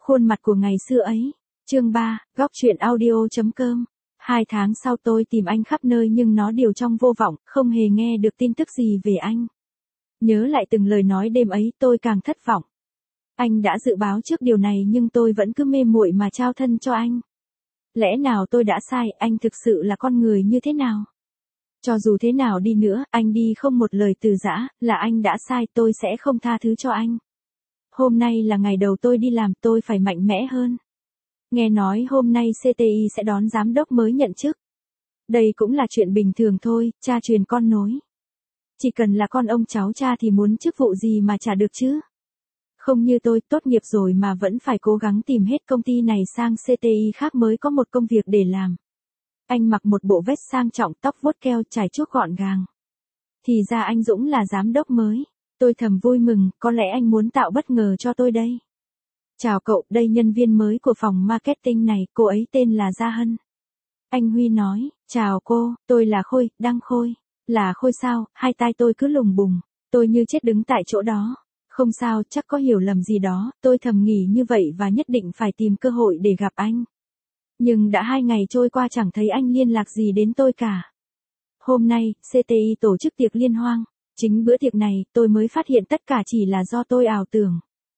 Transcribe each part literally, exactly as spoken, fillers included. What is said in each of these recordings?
Khuôn mặt của ngày xưa ấy. Chương ba, góc truyện audio.com. Hai tháng sau tôi tìm anh khắp nơi nhưng nó đều trong vô vọng, không hề nghe được tin tức gì về anh. Nhớ lại từng lời nói đêm ấy tôi càng thất vọng. Anh đã dự báo trước điều này nhưng tôi vẫn cứ mê muội mà trao thân cho anh. Lẽ nào tôi đã sai, anh thực sự là con người như thế nào? Cho dù thế nào đi nữa, anh đi không một lời từ giã, là anh đã sai, tôi sẽ không tha thứ cho anh. Hôm nay là ngày đầu tôi đi làm, tôi phải mạnh mẽ hơn. Nghe nói hôm nay xê tê i sẽ đón giám đốc mới nhận chức. Đây cũng là chuyện bình thường thôi, cha truyền con nối. Chỉ cần là con ông cháu cha thì muốn chức vụ gì mà chả được chứ. Không như tôi, tốt nghiệp rồi mà vẫn phải cố gắng tìm hết công ty này sang xê tê i khác mới có một công việc để làm. Anh mặc một bộ vest sang trọng, tóc vuốt keo, chải chuốt gọn gàng. Thì ra anh Dũng là giám đốc mới. Tôi thầm vui mừng, có lẽ anh muốn tạo bất ngờ cho tôi đây. Chào cậu, đây nhân viên mới của phòng marketing này, cô ấy tên là Gia Hân. Anh Huy nói, chào cô, tôi là Khôi, Đăng Khôi. Là Khôi sao, hai tai tôi cứ lùng bùng. Tôi như chết đứng tại chỗ đó. Không sao, chắc có hiểu lầm gì đó, tôi thầm nghĩ như vậy và nhất định phải tìm cơ hội để gặp anh. Nhưng đã hai ngày trôi qua chẳng thấy anh liên lạc gì đến tôi cả. Hôm nay, xê tê i tổ chức tiệc liên hoan. Chính bữa tiệc này, tôi mới phát hiện tất cả chỉ là do tôi ảo tưởng.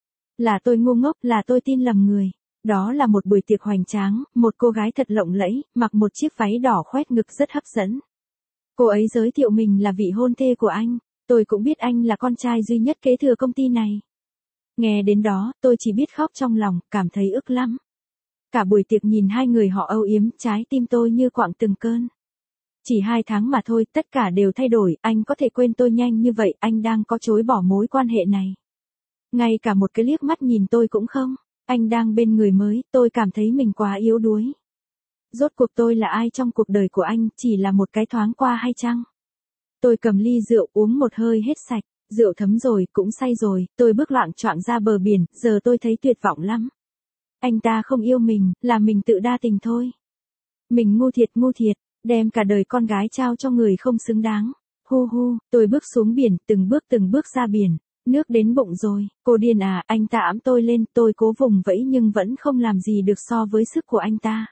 Là tôi ngu ngốc, là tôi tin lầm người. Đó là một buổi tiệc hoành tráng, một cô gái thật lộng lẫy, mặc một chiếc váy đỏ khoét ngực rất hấp dẫn. Cô ấy giới thiệu mình là vị hôn thê của anh. Tôi cũng biết anh là con trai duy nhất kế thừa công ty này. Nghe đến đó, tôi chỉ biết khóc trong lòng, cảm thấy ức lắm. Cả buổi tiệc nhìn hai người họ âu yếm, trái tim tôi như quặn từng cơn. Chỉ hai tháng mà thôi, tất cả đều thay đổi, anh có thể quên tôi nhanh như vậy, anh đang có chối bỏ mối quan hệ này. Ngay cả một cái liếc mắt nhìn tôi cũng không, anh đang bên người mới, tôi cảm thấy mình quá yếu đuối. Rốt cuộc tôi là ai trong cuộc đời của anh, chỉ là một cái thoáng qua hay chăng? Tôi cầm ly rượu uống một hơi hết sạch, rượu thấm rồi, cũng say rồi, tôi bước loạng choạng ra bờ biển, giờ tôi thấy tuyệt vọng lắm. Anh ta không yêu mình, là mình tự đa tình thôi. Mình ngu thiệt ngu thiệt, đem cả đời con gái trao cho người không xứng đáng. Hu hu, tôi bước xuống biển, từng bước từng bước ra biển, nước đến bụng rồi, cô điên à, anh ta ẵm tôi lên, tôi cố vùng vẫy nhưng vẫn không làm gì được so với sức của anh ta.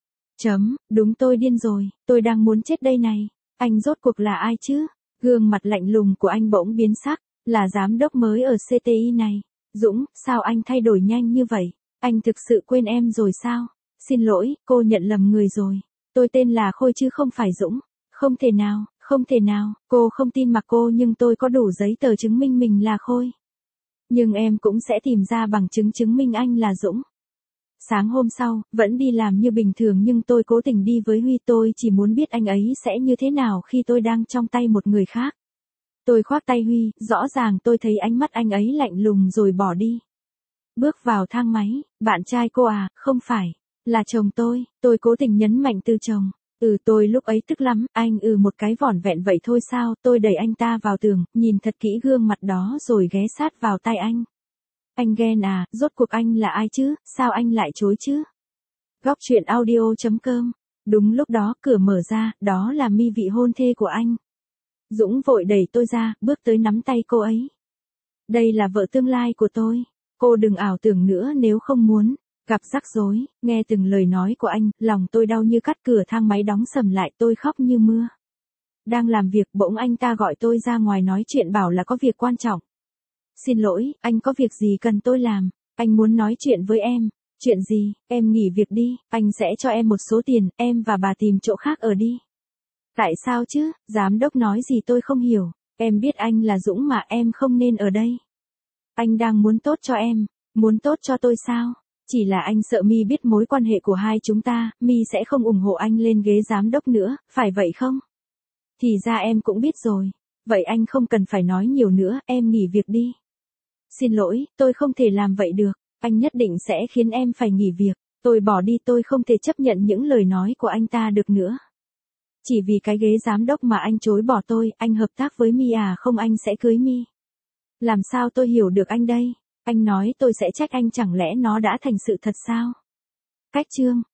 Chấm, đúng tôi điên rồi, tôi đang muốn chết đây này. Anh rốt cuộc là ai chứ? Gương mặt lạnh lùng của anh bỗng biến sắc, là giám đốc mới ở xê tê i này. Dũng, sao anh thay đổi nhanh như vậy? Anh thực sự quên em rồi sao? Xin lỗi, cô nhận lầm người rồi. Tôi tên là Khôi chứ không phải Dũng. Không thể nào, không thể nào, cô không tin mặc cô nhưng tôi có đủ giấy tờ chứng minh mình là Khôi. Nhưng em cũng sẽ tìm ra bằng chứng chứng minh anh là Dũng. Sáng hôm sau, vẫn đi làm như bình thường nhưng tôi cố tình đi với Huy, tôi chỉ muốn biết anh ấy sẽ như thế nào khi tôi đang trong tay một người khác. Tôi khoác tay Huy, rõ ràng tôi thấy ánh mắt anh ấy lạnh lùng rồi bỏ đi. Bước vào thang máy, bạn trai cô à, không phải, là chồng tôi, tôi cố tình nhấn mạnh từ chồng. Ừ tôi lúc ấy tức lắm, anh ừ một cái vỏn vẹn vậy thôi sao, tôi đẩy anh ta vào tường, nhìn thật kỹ gương mặt đó rồi ghé sát vào tai anh. Anh ghen à, rốt cuộc anh là ai chứ, sao anh lại chối chứ? Góc truyện audio.com. Đúng lúc đó cửa mở ra, đó là My, vị hôn thê của anh. Dũng vội đẩy tôi ra, bước tới nắm tay cô ấy. Đây là vợ tương lai của tôi. Cô đừng ảo tưởng nữa nếu không muốn. Gặp rắc rối, nghe từng lời nói của anh, lòng tôi đau như cắt, cửa thang máy đóng sầm lại, tôi khóc như mưa. Đang làm việc, bỗng anh ta gọi tôi ra ngoài nói chuyện, bảo là có việc quan trọng. Xin lỗi, anh có việc gì cần tôi làm? Anh muốn nói chuyện với em. Chuyện gì? Em nghỉ việc đi, anh sẽ cho em một số tiền, em và bà tìm chỗ khác ở đi. Tại sao chứ? Giám đốc nói gì tôi không hiểu. Em biết anh là Dũng mà, em không nên ở đây. Anh đang muốn tốt cho em. Muốn tốt cho tôi sao? Chỉ là anh sợ My biết mối quan hệ của hai chúng ta, My sẽ không ủng hộ anh lên ghế giám đốc nữa, phải vậy không? Thì ra em cũng biết rồi. Vậy anh không cần phải nói nhiều nữa, em nghỉ việc đi. Xin lỗi, tôi không thể làm vậy được, anh nhất định sẽ khiến em phải nghỉ việc. Tôi bỏ đi, tôi không thể chấp nhận những lời nói của anh ta được nữa. Chỉ vì cái ghế giám đốc mà anh chối bỏ tôi, anh hợp tác với My à, không anh sẽ cưới My. Làm sao tôi hiểu được anh đây? Anh nói tôi sẽ trách anh, chẳng lẽ nó đã thành sự thật sao? Cách chương.